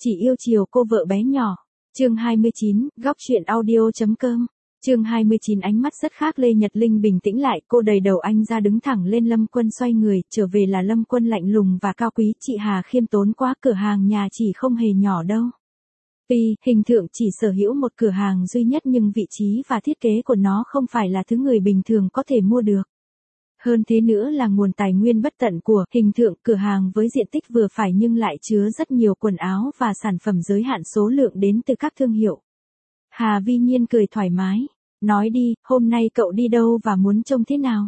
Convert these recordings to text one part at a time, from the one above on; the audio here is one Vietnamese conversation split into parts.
Chỉ yêu chiều cô vợ bé nhỏ. Chương 29, góc chuyện audio.com. Chương 29 ánh mắt rất khác. Lê Nhật Linh bình tĩnh lại, cô đầy đầu anh ra đứng thẳng lên. Lâm Quân xoay người, trở về là Lâm Quân lạnh lùng và cao quý. Chị Hà khiêm tốn quá, cửa hàng nhà chỉ không hề nhỏ đâu. Tuy, hình tượng chỉ sở hữu một cửa hàng duy nhất nhưng vị trí và thiết kế của nó không phải là thứ người bình thường có thể mua được. Hơn thế nữa là nguồn tài nguyên bất tận của hình tượng. Cửa hàng với diện tích vừa phải nhưng lại chứa rất nhiều quần áo và sản phẩm giới hạn số lượng đến từ các thương hiệu. Hà Vi Nhiên cười thoải mái. Nói đi, hôm nay cậu đi đâu và muốn trông thế nào?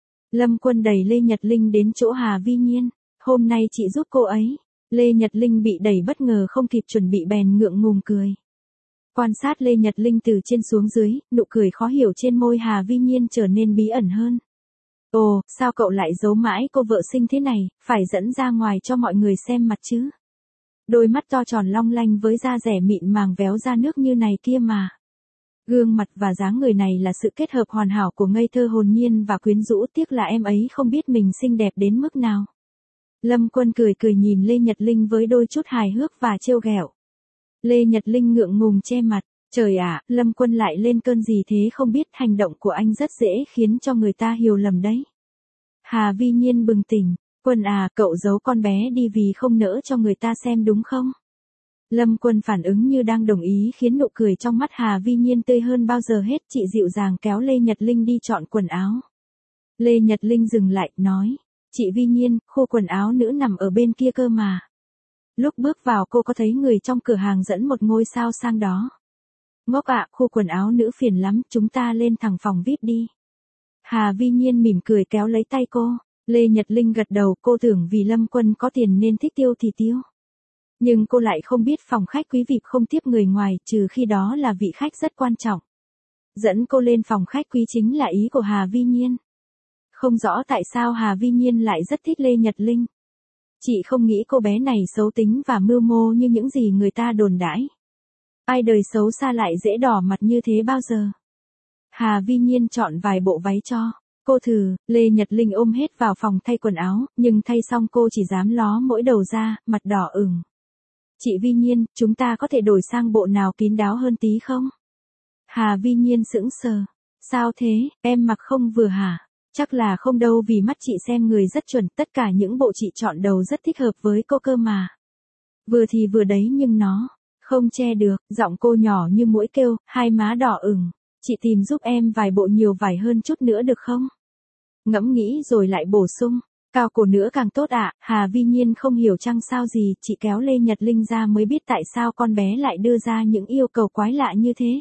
Lâm Quân đẩy Lê Nhật Linh đến chỗ Hà Vi Nhiên. Hôm nay chị giúp cô ấy. Lê Nhật Linh bị đẩy bất ngờ không kịp chuẩn bị bèn ngượng ngùng cười. Quan sát Lê Nhật Linh từ trên xuống dưới, nụ cười khó hiểu trên môi Hà Vi Nhiên trở nên bí ẩn hơn. Ồ, sao cậu lại giấu mãi cô vợ xinh thế này, phải dẫn ra ngoài cho mọi người xem mặt chứ? Đôi mắt to tròn long lanh với da dẻ mịn màng véo ra nước như này kia mà. Gương mặt và dáng người này là sự kết hợp hoàn hảo của ngây thơ hồn nhiên và quyến rũ, tiếc là em ấy không biết mình xinh đẹp đến mức nào. Lâm Quân cười cười nhìn Lê Nhật Linh với đôi chút hài hước và trêu ghẹo. Lê Nhật Linh ngượng ngùng che mặt. Trời ạ, Lâm Quân lại lên cơn gì thế không biết, hành động của anh rất dễ khiến cho người ta hiểu lầm đấy. Hà Vi Nhiên bừng tỉnh. Quân à, cậu giấu con bé đi vì không nỡ cho người ta xem đúng không? Lâm Quân phản ứng như đang đồng ý khiến nụ cười trong mắt Hà Vi Nhiên tươi hơn bao giờ hết. Chị dịu dàng kéo Lê Nhật Linh đi chọn quần áo. Lê Nhật Linh dừng lại, nói. Chị Vi Nhiên, khu quần áo nữ nằm ở bên kia cơ mà. Lúc bước vào cô có thấy người trong cửa hàng dẫn một ngôi sao sang đó. Ngốc ạ, khu quần áo nữ phiền lắm, chúng ta lên thẳng phòng VIP đi. Hà Vi Nhiên mỉm cười kéo lấy tay cô. Lê Nhật Linh gật đầu, cô tưởng vì Lâm Quân có tiền nên thích tiêu thì tiêu. Nhưng cô lại không biết phòng khách quý VIP không tiếp người ngoài, trừ khi đó là vị khách rất quan trọng. Dẫn cô lên phòng khách quý chính là ý của Hà Vi Nhiên. Không rõ tại sao Hà Vi Nhiên lại rất thích Lê Nhật Linh. Chị không nghĩ cô bé này xấu tính và mưu mô như những gì người ta đồn đãi. Ai đời xấu xa lại dễ đỏ mặt như thế bao giờ. Hà Vi Nhiên chọn vài bộ váy cho cô thử. Lê Nhật Linh ôm hết vào phòng thay quần áo, nhưng thay xong cô chỉ dám ló mỗi đầu ra, mặt đỏ ửng. Chị Vi Nhiên, chúng ta có thể đổi sang bộ nào kín đáo hơn tí không? Hà Vi Nhiên sững sờ. Sao thế, em mặc không vừa hả? Chắc là không đâu, vì mắt chị xem người rất chuẩn, tất cả những bộ chị chọn đầu rất thích hợp với cô cơ mà. Vừa thì vừa đấy nhưng nó không che được. Giọng cô nhỏ như muỗi kêu, hai má đỏ ửng. Chị tìm giúp em vài bộ nhiều vải hơn chút nữa được không? Ngẫm nghĩ rồi lại bổ sung. Cao cổ nữa càng tốt ạ. Hà Vi Nhiên không hiểu chăng sao gì. Chị kéo Lê Nhật Linh ra mới biết tại sao con bé lại đưa ra những yêu cầu quái lạ như thế.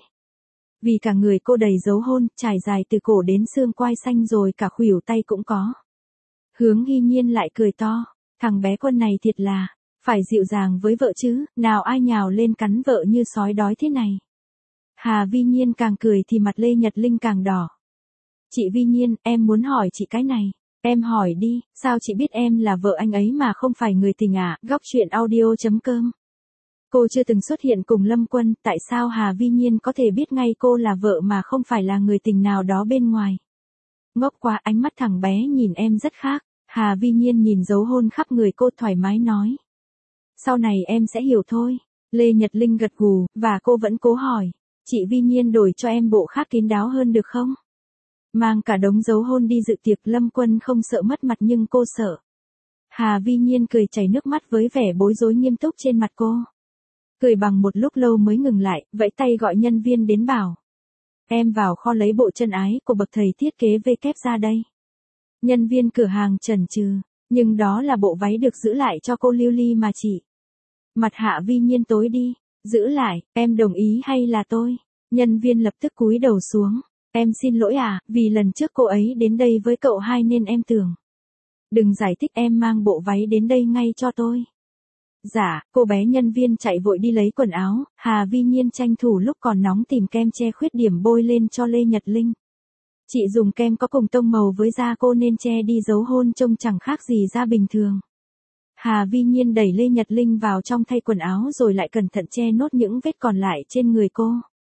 Vì cả người cô đầy dấu hôn, trải dài từ cổ đến xương quai xanh rồi cả khuỷu tay cũng có. Hướng Hy Nhiên lại cười to. Thằng bé Quân này thiệt là phải dịu dàng với vợ chứ, nào ai nhào lên cắn vợ như sói đói thế này. Hà Vi Nhiên càng cười thì mặt Lê Nhật Linh càng đỏ. Chị Vi Nhiên, em muốn hỏi chị cái này. Em hỏi đi, sao chị biết em là vợ anh ấy mà không phải người tình à? Góc chuyện audio.com. Cô chưa từng xuất hiện cùng Lâm Quân, tại sao Hà Vi Nhiên có thể biết ngay cô là vợ mà không phải là người tình nào đó bên ngoài? Ngốc quá, ánh mắt thằng bé nhìn em rất khác. Hà Vi Nhiên nhìn dấu hôn khắp người cô thoải mái nói. Sau này em sẽ hiểu thôi. Lê Nhật Linh gật gù, và cô vẫn cố hỏi. Chị Vi Nhiên đổi cho em bộ khác kín đáo hơn được không? Mang cả đống dấu hôn đi dự tiệc. Lâm Quân không sợ mất mặt nhưng cô sợ. Hà Vi Nhiên cười chảy nước mắt với vẻ bối rối nghiêm túc trên mặt cô. Cười bằng một lúc lâu mới ngừng lại, vẫy tay gọi nhân viên đến bảo. Em vào kho lấy bộ chân ái của bậc thầy thiết kế V kép ra đây. Nhân viên cửa hàng chần chừ, nhưng đó là bộ váy được giữ lại cho cô Lưu Ly mà chị. Mặt Hạ Vi Nhiên tối đi. Giữ lại, em đồng ý hay là tôi? Nhân viên lập tức cúi đầu xuống. Em xin lỗi à, vì lần trước cô ấy đến đây với cậu hai nên em tưởng. Đừng giải thích, em mang bộ váy đến đây ngay cho tôi. Dạ, cô bé nhân viên chạy vội đi lấy quần áo. Hà Vi Nhiên tranh thủ lúc còn nóng tìm kem che khuyết điểm bôi lên cho Lê Nhật Linh. Chị dùng kem có cùng tông màu với da cô nên che đi dấu hôn trông chẳng khác gì da bình thường. Hà Vi Nhiên đẩy Lê Nhật Linh vào trong thay quần áo rồi lại cẩn thận che nốt những vết còn lại trên người cô.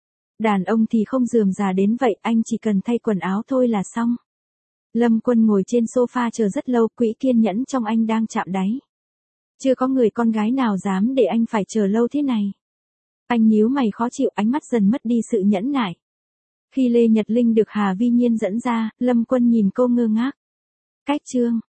Đàn ông thì không rườm rà đến vậy, anh chỉ cần thay quần áo thôi là xong. Lâm Quân ngồi trên sofa chờ rất lâu, quỹ kiên nhẫn trong anh đang chạm đáy. Chưa có người con gái nào dám để anh phải chờ lâu thế này. Anh nhíu mày khó chịu, ánh mắt dần mất đi sự nhẫn nại. Khi Lê Nhật Linh được Hà Vi Nhiên dẫn ra, Lâm Quân nhìn cô ngơ ngác. Cách chương